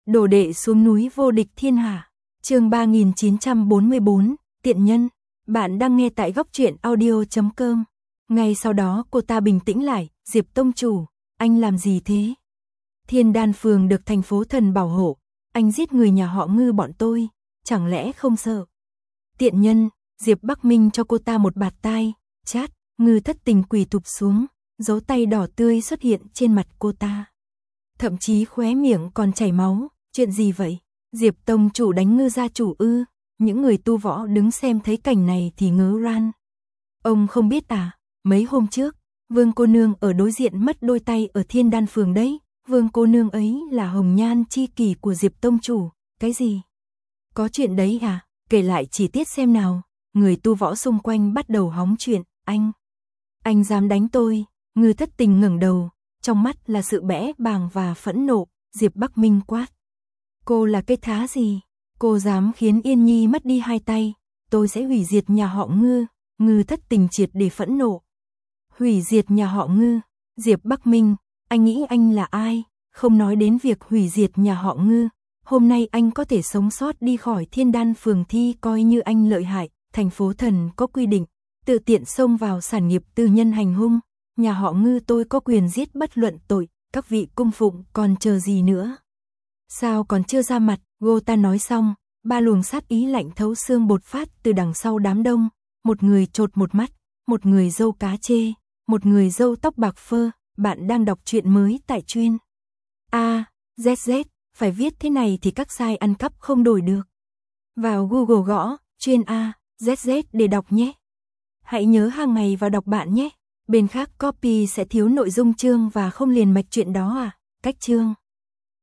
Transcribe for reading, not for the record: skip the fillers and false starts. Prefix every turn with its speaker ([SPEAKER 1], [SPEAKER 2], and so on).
[SPEAKER 1] Đồ đệ xuống núi vô địch thiên hạ. Chương 3944, tiện nhân. Bạn đang nghe tại góc truyện audio.com. Ngay sau đó cô ta bình tĩnh lại, Diệp tông chủ, anh làm gì thế? Thiên Đan Phường được thành phố thần bảo hộ, anh giết người nhà họ Ngư bọn tôi, chẳng lẽ không sợ? Tiện nhân, Diệp Bắc Minh cho cô ta một bạt tai, chát, Ngư thất tình quỳ thụp xuống, dấu tay đỏ tươi xuất hiện trên mặt cô ta. Thậm chí khóe miệng còn chảy máu, chuyện gì vậy? Diệp tông chủ đánh Ngư gia chủ ư? Những người tu võ đứng xem thấy cảnh này thì ngớ ran. Ông không biết à, mấy hôm trước, Vương cô nương ở đối diện mất đôi tay ở Thiên Đan Phường đấy, Vương cô nương ấy là hồng nhan chi kỷ của Diệp tông chủ, cái gì? Có chuyện đấy à? Kể lại chi tiết xem nào. Người tu võ xung quanh bắt đầu hóng chuyện, anh dám đánh tôi? Ngư thất tình ngẩng đầu, trong mắt là sự bẽ bàng và phẫn nộ. Diệp Bắc Minh quát, cô là cái thá gì? Cô dám khiến Yên Nhi mất đi hai tay, tôi sẽ hủy diệt nhà họ Ngư. Ngư thất tình triệt để phẫn nộ. Hủy diệt nhà họ Ngư? Diệp Bắc Minh, anh nghĩ anh là ai? Không nói đến việc hủy diệt nhà họ Ngư, hôm nay anh có thể sống sót đi khỏi Thiên Đan Phường thi coi như anh lợi hại. Thành phố thần có quy định, tự tiện xông vào sản nghiệp tư nhân hành hung, nhà họ Ngư tôi có quyền giết bất luận tội, các vị cung phụng còn chờ gì nữa? Sao còn chưa ra mặt? Cô ta nói xong, ba luồng sát ý lạnh thấu xương bột phát từ đằng sau đám đông, một người chột một mắt, một người râu cá chê, một người râu tóc bạc phơ. Bạn đang đọc truyện mới tại Chuyên ZZ, phải viết thế này thì các site ăn cắp không đổi được. Vào Google gõ Chuyên ZZ để đọc nhé. Hãy nhớ hàng ngày vào đọc bạn nhé. Bên khác copy sẽ thiếu nội dung chương và không liền mạch chuyện đó à. Cách chương